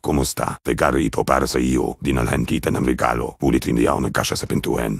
Kumusta? Regalo ito para sa iyo. Dinalhan kita ng regalo. Ulit hindi ako nagkasya sa pintuan.